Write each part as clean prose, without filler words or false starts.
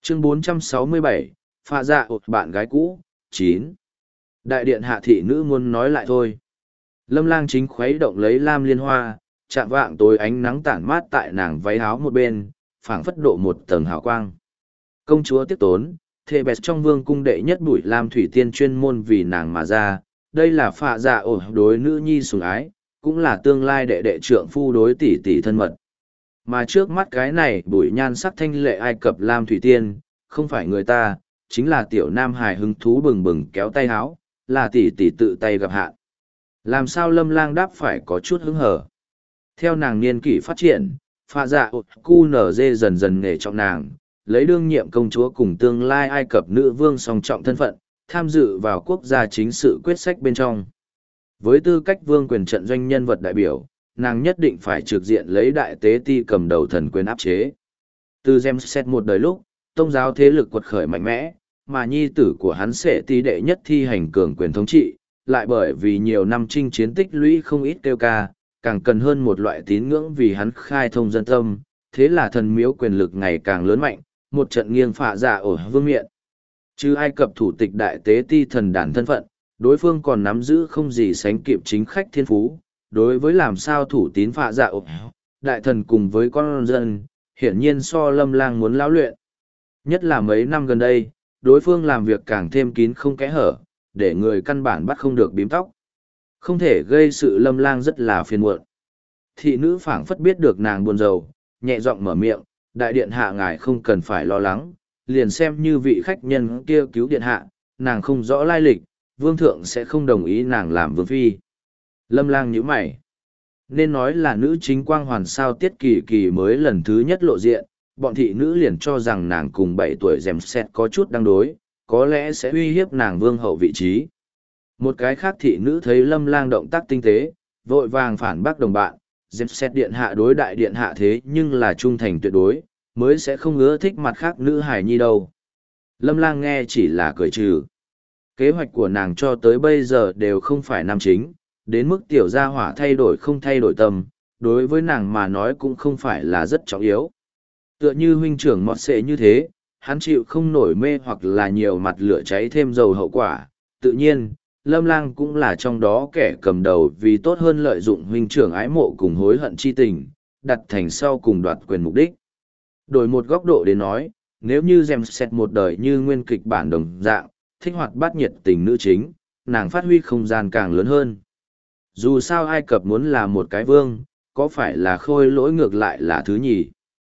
Chương 467, pha dạ bạn gái cũ, 9. Đại điện hạ thị nữ muốn nói lại thôi. Lâm Lang chính khuấy động lấy lam liên hoa, chạm vạng tối ánh nắng tản mát tại nàng váy áo một bên, phảng phất độ một tầng hào quang. Công chúa tiếc tốn, thề bẹt trong vương cung đệ nhất bụi lam thủy tiên chuyên môn vì nàng mà ra, đây là phạ dạ đối nữ nhi sủng ái, cũng là tương lai đệ đệ trượng phu đối tỷ tỷ thân mật. Mà trước mắt cái này bụi nhan sắc thanh lệ Ai Cập lam thủy tiên, không phải người ta, chính là tiểu nam hài hứng thú bừng bừng kéo tay áo, là tỷ tỷ tự tay gặp hạn. Làm sao Lâm Lang đáp phải có chút hứng hở. Theo nàng niên kỷ phát triển, pha dạ cu nở dê dần dần nghề trọng nàng, lấy đương nhiệm công chúa cùng tương lai Ai Cập nữ vương song trọng thân phận, tham dự vào quốc gia chính sự quyết sách bên trong. Với tư cách vương quyền trận doanh nhân vật đại biểu, nàng nhất định phải trực diện lấy đại tế ti cầm đầu thần quyền áp chế. Từ Ramses một đời lúc, tông giáo thế lực quật khởi mạnh mẽ, mà nhi tử của hắn sẽ ti đệ nhất thi hành cường quyền thống trị, lại bởi vì nhiều năm chinh chiến tích lũy không ít kêu ca, càng cần hơn một loại tín ngưỡng vì hắn khai thông dân tâm, thế là thần miếu quyền lực ngày càng lớn mạnh, một trận nghiêng phạ dạ vương miện. Chứ Ai Cập thủ tịch đại tế ti thần đàn thân phận, đối phương còn nắm giữ không gì sánh kịp chính khách thiên phú, đối với làm sao thủ tín phạ dạ đại thần cùng với con dân, hiển nhiên so Lâm Lang muốn lão luyện. Nhất là mấy năm gần đây, đối phương làm việc càng thêm kín không kẽ hở, để người căn bản bắt không được bím tóc. Không thể gây sự Lâm Lang rất là phiền muộn. Thị nữ phảng phất biết được nàng buồn rầu, nhẹ giọng mở miệng, đại điện hạ ngài không cần phải lo lắng, liền xem như vị khách nhân kia cứu điện hạ, nàng không rõ lai lịch, vương thượng sẽ không đồng ý nàng làm vương phi. Lâm Lang nhíu mày. Nên nói là nữ chính quang hoàn sao Tiết Kỳ Kỳ mới lần thứ nhất lộ diện, bọn thị nữ liền cho rằng nàng cùng 7 tuổi Ramses có chút đang đối, có lẽ sẽ uy hiếp nàng vương hậu vị trí. Một cái khác thị nữ thấy Lâm Lang động tác tinh tế, vội vàng phản bác đồng bạn, Ramses điện hạ đối đại điện hạ thế nhưng là trung thành tuyệt đối, mới sẽ không ưa thích mặt khác nữ hài nhi đâu. Lâm Lang nghe chỉ là cười trừ. Kế hoạch của nàng cho tới bây giờ đều không phải nam chính, đến mức tiểu gia hỏa thay đổi không thay đổi tâm, đối với nàng mà nói cũng không phải là rất trọng yếu. Tựa như huynh trưởng mọt xệ như thế, hắn chịu không nổi mê hoặc là nhiều mặt lửa cháy thêm dầu hậu quả. Tự nhiên, Lâm Lang cũng là trong đó kẻ cầm đầu vì tốt hơn lợi dụng huynh trưởng ái mộ cùng hối hận chi tình, đặt thành sau cùng đoạt quyền mục đích. Đổi một góc độ đến nói, nếu như Ramses một đời như nguyên kịch bản đồng dạng, thích hoạt bát nhiệt tình nữ chính, nàng phát huy không gian càng lớn hơn. Dù sao Ai Cập muốn là một cái vương, có phải là khôi lỗi ngược lại là thứ nhì.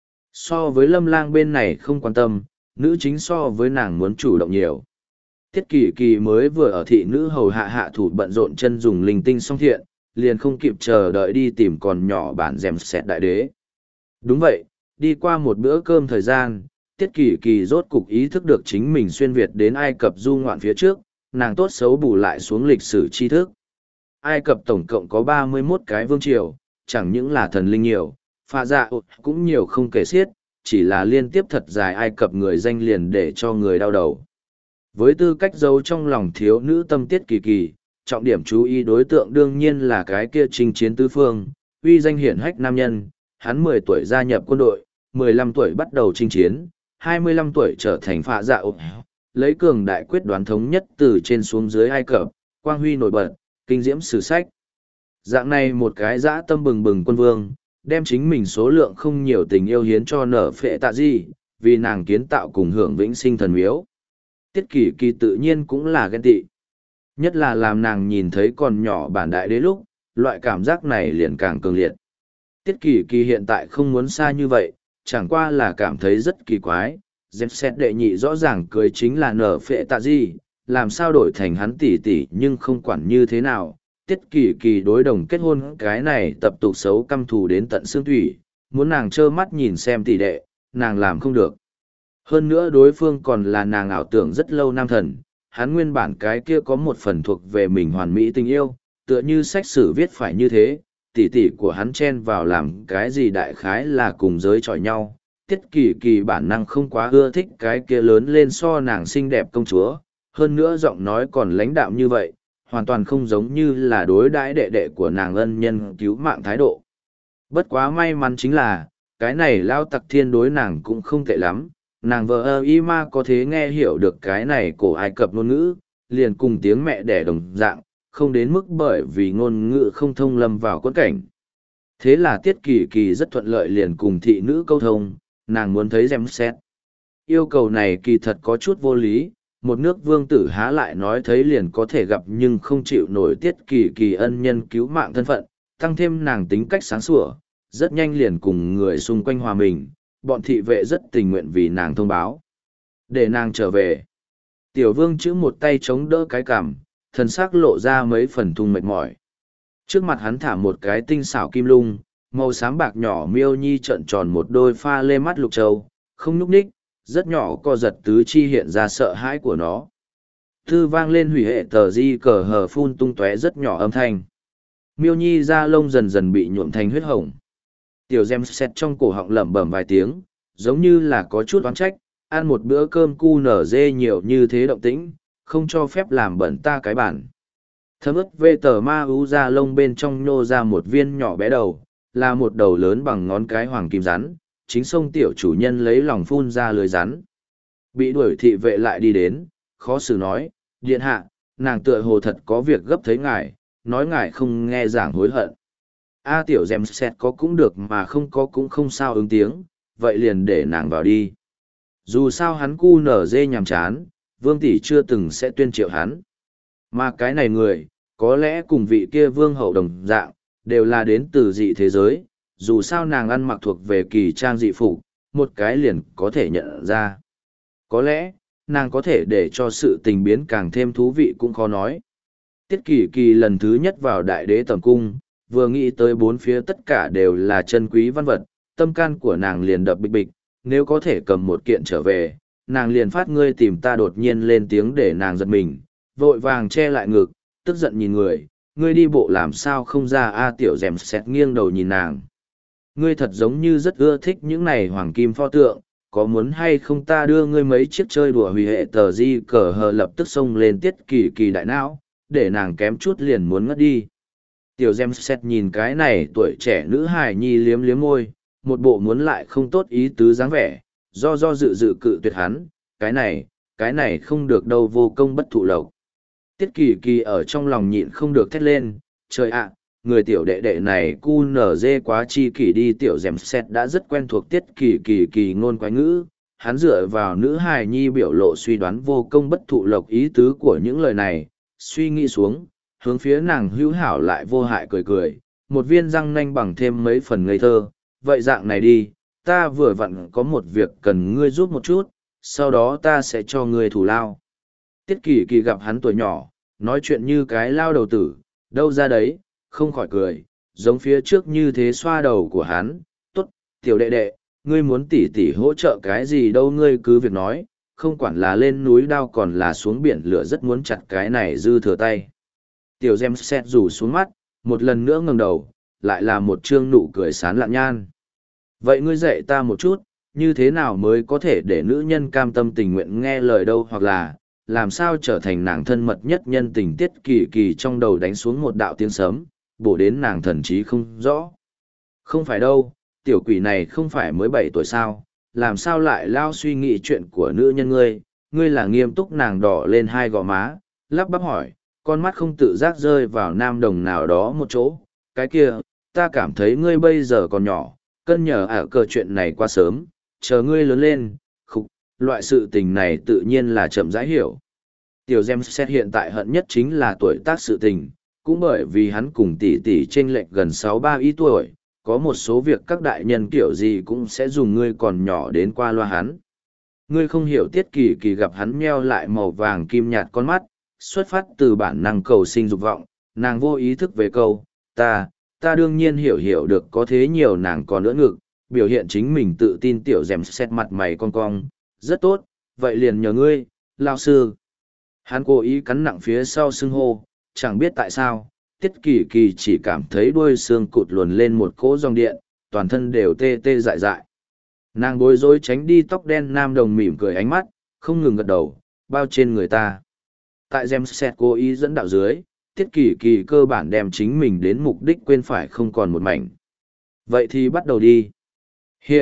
So với Lâm Lang bên này không quan tâm, nữ chính so với nàng muốn chủ động nhiều. Tiết Kỳ Kỳ mới vừa ở thị nữ hầu hạ thủ bận rộn chân dùng linh tinh song thiện, liền không kịp chờ đợi đi tìm còn nhỏ bản Ramses đại đế. Đúng vậy, đi qua một bữa cơm thời gian, Tiết Kỳ Kỳ rốt cục ý thức được chính mình xuyên Việt đến Ai Cập du ngoạn phía trước, nàng tốt xấu bù lại xuống lịch sử tri thức. Ai Cập tổng cộng có 31 cái vương triều, chẳng những là thần linh nhiều, pha dạ cũng nhiều không kể xiết, chỉ là liên tiếp thật dài Ai Cập người danh liền để cho người đau đầu. Với tư cách giấu trong lòng thiếu nữ tâm Tiết Kỳ Kỳ, trọng điểm chú ý đối tượng đương nhiên là cái kia chinh chiến tứ phương, uy danh hiển hách nam nhân, hắn 10 tuổi gia nhập quân đội, 15 tuổi bắt đầu chinh chiến, 25 tuổi trở thành phạ dạ lấy cường đại quyết đoán thống nhất từ trên xuống dưới Ai Cập, quang huy nổi bật, kinh diễm sử sách. Dạng này một cái dã tâm bừng bừng quân vương, đem chính mình số lượng không nhiều tình yêu hiến cho nở phệ tạ di, vì nàng kiến tạo cùng hưởng vĩnh sinh thần miếu. Tiết Kỳ Kỳ tự nhiên cũng là ghen tị. Nhất là làm nàng nhìn thấy còn nhỏ bản đại đế lúc, loại cảm giác này liền càng cường liệt. Tiết Kỳ Kỳ hiện tại không muốn xa như vậy, chẳng qua là cảm thấy rất kỳ quái. Ramses đệ nhị rõ ràng cưới chính là nở phệ tạ di, làm sao đổi thành hắn tỷ tỷ nhưng không quản như thế nào. Tiết Kỳ Kỳ đối đồng kết hôn cái này tập tục xấu căm thù đến tận xương thủy, muốn nàng trơ mắt nhìn xem tỷ đệ, nàng làm không được. Hơn nữa đối phương còn là nàng ảo tưởng rất lâu nam thần, hắn nguyên bản cái kia có một phần thuộc về mình hoàn mỹ tình yêu, tựa như sách sử viết phải như thế, tỷ tỷ của hắn chen vào làm cái gì đại khái là cùng giới chọi nhau. Tiết Kỳ Kỳ bản năng không quá ưa thích cái kia lớn lên so nàng xinh đẹp công chúa, hơn nữa giọng nói còn lãnh đạm như vậy, hoàn toàn không giống như là đối đãi đệ đệ của nàng ân nhân cứu mạng thái độ. Bất quá may mắn chính là, cái này lao tặc thiên đối nàng cũng không tệ lắm, nàng vợ ơ y ma có thế nghe hiểu được cái này cổ Ai Cập ngôn ngữ, liền cùng tiếng mẹ đẻ đồng dạng, không đến mức bởi vì ngôn ngữ không thông lâm vào quẫn cảnh. Thế là Tiết Kỳ Kỳ rất thuận lợi liền cùng thị nữ câu thông, nàng muốn thấy Ramses. Yêu cầu này kỳ thật có chút vô lý, một nước vương tử há lại nói thấy liền có thể gặp nhưng không chịu nổi Tiết Kỳ Kỳ ân nhân cứu mạng thân phận, tăng thêm nàng tính cách sáng sủa, rất nhanh liền cùng người xung quanh hòa mình, bọn thị vệ rất tình nguyện vì nàng thông báo. Để nàng trở về. Tiểu vương chữ một tay chống đỡ cái cằm, thần sắc lộ ra mấy phần thung mệt mỏi. Trước mặt hắn thả một cái tinh xảo kim lung, màu xám bạc nhỏ miêu nhi trợn tròn một đôi pha lê mắt lục châu, không nhúc ních, rất nhỏ co giật tứ chi hiện ra sợ hãi của nó. Thư vang lên hủy hệ tờ di cờ hờ phun tung tóe rất nhỏ âm thanh. Miêu nhi da lông dần dần bị nhuộm thành huyết hồng. Tiểu gem xét trong cổ họng lẩm bẩm vài tiếng, giống như là có chút oán trách, ăn một bữa cơm cu nở dê nhiều như thế động tĩnh, không cho phép làm bẩn ta cái bản. Thấm ướt vê tờ ma ú da lông bên trong nhô ra một viên nhỏ bé đầu, là một đầu lớn bằng ngón cái hoàng kim rắn, chính sông tiểu chủ nhân lấy lòng phun ra lưới rắn. Bị đuổi thị vệ lại đi đến, khó xử nói, điện hạ, nàng tựa hồ thật có việc gấp thấy ngài, nói ngài không nghe giảng hối hận. A tiểu dèm xẹt có cũng được mà không có cũng không sao ứng tiếng, vậy liền để nàng vào đi. Dù sao hắn cu nở dê nhàm chán, vương tỷ chưa từng sẽ tuyên triệu hắn. Mà cái này người, có lẽ cùng vị kia vương hậu đồng dạng, đều là đến từ dị thế giới, dù sao nàng ăn mặc thuộc về kỳ trang dị phục, một cái liền có thể nhận ra. Có lẽ, nàng có thể để cho sự tình biến càng thêm thú vị cũng khó nói. Tiết Kỳ Kỳ lần thứ nhất vào đại đế tầm cung, vừa nghĩ tới bốn phía tất cả đều là chân quý văn vật, tâm can của nàng liền đập bịch bịch, nếu có thể cầm một kiện trở về, nàng liền phát ngươi tìm ta đột nhiên lên tiếng để nàng giật mình, vội vàng che lại ngực, tức giận nhìn người, ngươi đi bộ làm sao không ra a tiểu dèm xẹt nghiêng đầu nhìn nàng. Ngươi thật giống như rất ưa thích những này hoàng kim pho tượng, có muốn hay không ta đưa ngươi mấy chiếc chơi đùa hủy hệ tờ di cờ hờ lập tức xông lên Tiết Kỳ Kỳ đại não, để nàng kém chút liền muốn ngất đi. Tiểu gem xét nhìn cái này tuổi trẻ nữ hài nhi liếm liếm môi, một bộ muốn lại không tốt ý tứ dáng vẻ, do dự dự cự tuyệt hắn, cái này không được đâu vô công bất thụ lộc. Tiết Kỳ Kỳ ở trong lòng nhịn không được thét lên, trời ạ, người tiểu đệ đệ này cu nở dê quá chi kỷ đi. Tiểu dèm xét đã rất quen thuộc Tiết Kỳ Kỳ ngôn quái ngữ, hắn dựa vào nữ hài nhi biểu lộ suy đoán vô công bất thụ lộc ý tứ của những lời này, suy nghĩ xuống, hướng phía nàng hữu hảo lại vô hại cười cười, một viên răng nanh bằng thêm mấy phần ngây thơ, vậy dạng này đi, ta vừa vặn có một việc cần ngươi giúp một chút, sau đó ta sẽ cho ngươi thù lao. Tiết Kỳ Kỳ gặp hắn tuổi nhỏ, nói chuyện như cái lao đầu tử, đâu ra đấy, không khỏi cười, giống phía trước như thế xoa đầu của hắn, tốt, tiểu đệ đệ, ngươi muốn tỉ tỉ hỗ trợ cái gì đâu ngươi cứ việc nói, không quản là lên núi đao còn là xuống biển lửa rất muốn chặt cái này dư thừa tay. Tiểu gem xét rủ xuống mắt, một lần nữa ngẩng đầu, lại là một trương nụ cười sán lạn nhan. Vậy ngươi dạy ta một chút, như thế nào mới có thể để nữ nhân cam tâm tình nguyện nghe lời đâu, hoặc là, làm sao trở thành nàng thân mật nhất nhân tình. Tiết Kỳ Kỳ trong đầu đánh xuống một đạo tiếng sấm, bổ đến nàng thần trí không rõ. Không phải đâu, tiểu quỷ này không phải mới 7 tuổi sao, làm sao lại lao suy nghĩ chuyện của nữ nhân ngươi là nghiêm túc. Nàng đỏ lên hai gò má, lắp bắp hỏi, con mắt không tự giác rơi vào nam đồng nào đó một chỗ, cái kia, ta cảm thấy ngươi bây giờ còn nhỏ, cân nhờ ở cờ chuyện này quá sớm, chờ ngươi lớn lên, loại sự tình này tự nhiên là chậm rãi hiểu. Tiểu gem xét hiện tại hận nhất chính là tuổi tác sự tình, cũng bởi vì hắn cùng tỷ tỷ chênh lệch gần 6-3 ý tuổi, có một số việc các đại nhân kiểu gì cũng sẽ dùng ngươi còn nhỏ đến qua loa hắn. Ngươi không hiểu. Tiết Kỳ Kỳ gặp hắn meo lại màu vàng kim nhạt con mắt, xuất phát từ bản năng cầu sinh dục vọng, nàng vô ý thức về câu, ta đương nhiên hiểu được, có thế nhiều nàng còn nữa ngực, biểu hiện chính mình tự tin. Tiểu dèm xét mặt mày cong cong, rất tốt, vậy liền nhờ ngươi, lao sư. Hắn cố ý cắn nặng phía sau xưng hô, chẳng biết tại sao, Tiết Kỳ Kỳ chỉ cảm thấy đuôi xương cụt luồn lên một cỗ dòng điện, toàn thân đều tê tê dại dại. Nàng bối rối tránh đi tóc đen nam đồng mỉm cười ánh mắt, không ngừng gật đầu, bao trên người ta. Tại Gemset cố ý dẫn đạo dưới, Tiết Kỳ Kỳ cơ bản đem chính mình đến mục đích quên phải không còn một mảnh. Vậy thì bắt đầu đi.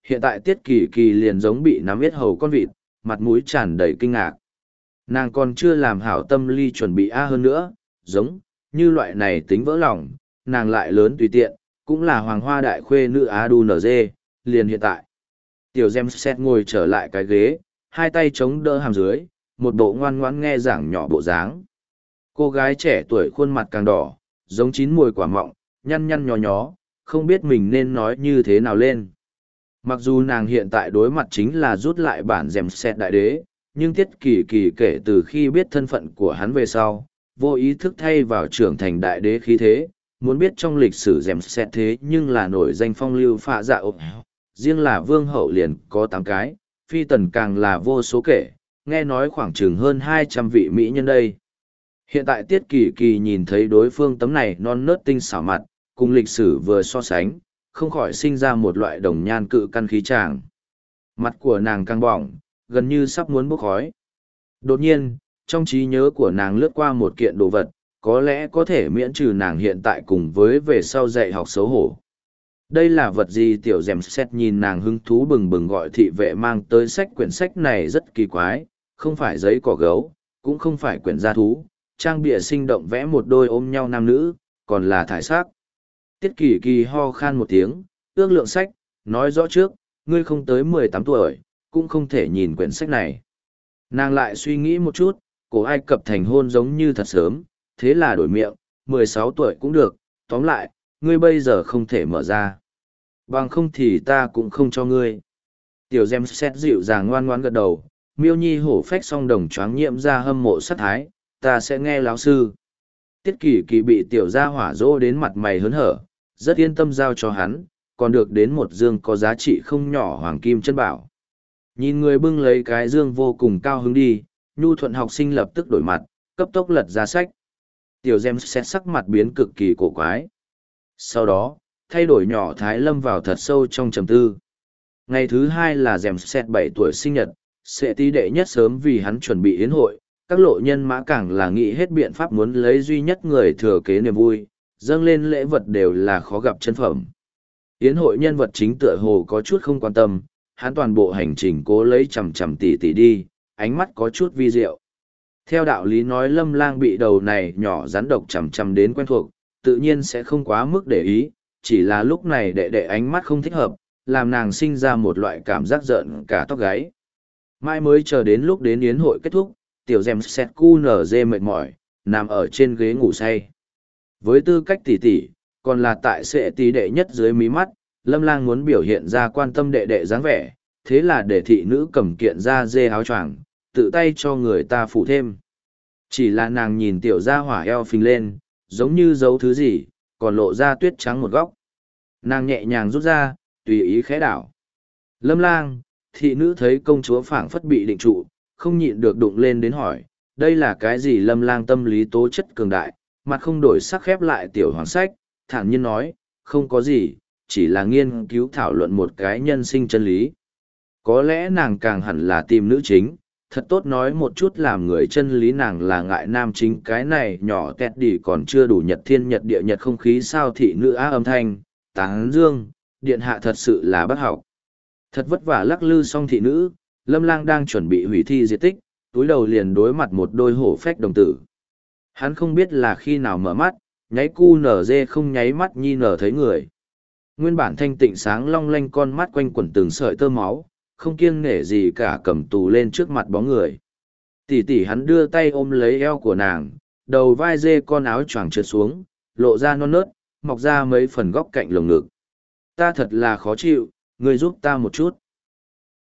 Hiện tại Tiết Kỳ Kỳ liền giống bị nắm yết hầu con vịt, mặt mũi tràn đầy kinh ngạc. Nàng còn chưa làm hảo tâm lý chuẩn bị hơn nữa, giống như loại này tính vỡ lòng, nàng lại lớn tùy tiện, cũng là hoàng hoa đại khuê nữ ADUNG, liền hiện tại. Tiểu Gem Set ngồi trở lại cái ghế, hai tay chống đỡ hàm dưới, một bộ ngoan ngoãn nghe giảng nhỏ bộ dáng. Cô gái trẻ tuổi khuôn mặt càng đỏ, giống chín mùi quả mọng, nhăn nhăn nhó nhó, không biết mình nên nói như thế nào lên. Mặc dù nàng hiện tại đối mặt chính là rút lại bản Gem Set đại đế, nhưng Tiết Kỳ Kỳ kể từ khi biết thân phận của hắn về sau, vô ý thức thay vào trưởng thành đại đế khí thế, muốn biết trong lịch sử Gem Set thế nhưng là nổi danh phong lưu phạ dạ ộp. Riêng là vương hậu liền có 8 cái, phi tần càng là vô số kể, nghe nói khoảng chừng hơn 200 vị mỹ nhân đây. Hiện tại Tiết Kỳ Kỳ nhìn thấy đối phương tấm này non nớt tinh xảo mặt, cùng lịch sử vừa so sánh, không khỏi sinh ra một loại đồng nhan cự căn khí tràng. Mặt của nàng căng bỏng, gần như sắp muốn bốc khói. Đột nhiên, trong trí nhớ của nàng lướt qua một kiện đồ vật, có lẽ có thể miễn trừ nàng hiện tại cùng với về sau dạy học xấu hổ. Đây là vật gì? Tiểu Gem Set nhìn nàng hứng thú bừng bừng gọi thị vệ mang tới quyển sách này rất kỳ quái, không phải giấy cỏ gấu, cũng không phải quyển gia thú, trang bìa sinh động vẽ một đôi ôm nhau nam nữ, còn là thải sắc. Tiết Kỳ Kỳ ho khan một tiếng, ước lượng sách, nói rõ trước, ngươi không tới 18 tuổi, cũng không thể nhìn quyển sách này. Nàng lại suy nghĩ một chút, cổ Ai Cập thành hôn giống như thật sớm, thế là đổi miệng, 16 tuổi cũng được, tóm lại, ngươi bây giờ không thể mở ra. Bằng không thì ta cũng không cho ngươi. Tiểu Gem Set dịu dàng ngoan ngoãn gật đầu, Miêu Nhi hổ phách song đồng choáng nhiễm ra hâm mộ sát thái, ta sẽ nghe lão sư. Tiết Kỳ Kỳ bị tiểu gia hỏa dỗ đến mặt mày hớn hở, rất yên tâm giao cho hắn, còn được đến một dương có giá trị không nhỏ hoàng kim chân bảo. Nhìn người bưng lấy cái dương vô cùng cao hứng đi, nhu thuận học sinh lập tức đổi mặt, cấp tốc lật ra sách. Tiểu Gem Set sắc mặt biến cực kỳ cổ quái. Sau đó, thay đổi nhỏ thái lâm vào thật sâu trong trầm tư. Ngày thứ 2 là Gem Set 7 tuổi sinh nhật, sẽ tí đệ nhất sớm vì hắn chuẩn bị yến hội, các lộ nhân mã càng là nghĩ hết biện pháp muốn lấy duy nhất người thừa kế niềm vui, dâng lên lễ vật đều là khó gặp chân phẩm. Yến hội nhân vật chính tựa hồ có chút không quan tâm, hắn toàn bộ hành trình cố lấy chằm tỉ đi, ánh mắt có chút vi diệu. Theo đạo lý nói Lâm Lang bị đầu này nhỏ rắn độc chằm đến quen thuộc, tự nhiên sẽ không quá mức để ý, chỉ là lúc này đệ ánh mắt không thích hợp, làm nàng sinh ra một loại cảm giác giận cả tóc gáy. Mai mới chờ đến lúc đến yến hội kết thúc, tiểu Gem Set cu nở dê mệt mỏi, nằm ở trên ghế ngủ say. Với tư cách tỷ tỷ, còn là tại sẽ tí đệ nhất dưới mí mắt, Lâm Lang muốn biểu hiện ra quan tâm đệ dáng vẻ, thế là để thị nữ cầm kiện ra dê áo choàng, tự tay cho người ta phủ thêm. Chỉ là nàng nhìn tiểu gia hỏa eo phình lên, giống như giấu thứ gì, còn lộ ra tuyết trắng một góc. Nàng nhẹ nhàng rút ra, tùy ý khẽ đảo. Lâm Lang, thị nữ thấy công chúa phảng phất bị định trụ, không nhịn được đụng lên đến hỏi, đây là cái gì? Lâm Lang tâm lý tố chất cường đại, mặt không đổi sắc khép lại tiểu hoàng sách, thản nhiên nói, không có gì, chỉ là nghiên cứu thảo luận một cái nhân sinh chân lý. Có lẽ nàng càng hẳn là tìm nữ chính, thật tốt nói một chút làm người chân lý. Nàng là ngại nam chính cái này nhỏ tẹt đỉ còn chưa đủ nhật thiên nhật địa nhật không khí sao. Thị nữ á âm thanh, tán dương, điện hạ thật sự là bác học. Thật vất vả lắc lư xong thị nữ, Lâm Lang đang chuẩn bị hủy thi diệt tích, túi đầu liền đối mặt một đôi hổ phách đồng tử. Hắn không biết là khi nào mở mắt, nháy cu nở dê không nháy mắt nhi nở thấy người. Nguyên bản thanh tịnh sáng long lanh con mắt quanh quẩn từng sợi tơ máu, không kiêng nể gì cả cầm tù lên trước mặt bóng người. Tỷ tỷ hắn đưa tay ôm lấy eo của nàng, đầu vai dê con áo choàng trượt xuống, lộ ra non nớt, mọc ra mấy phần góc cạnh lồng ngực. Ta thật là khó chịu, người giúp ta một chút.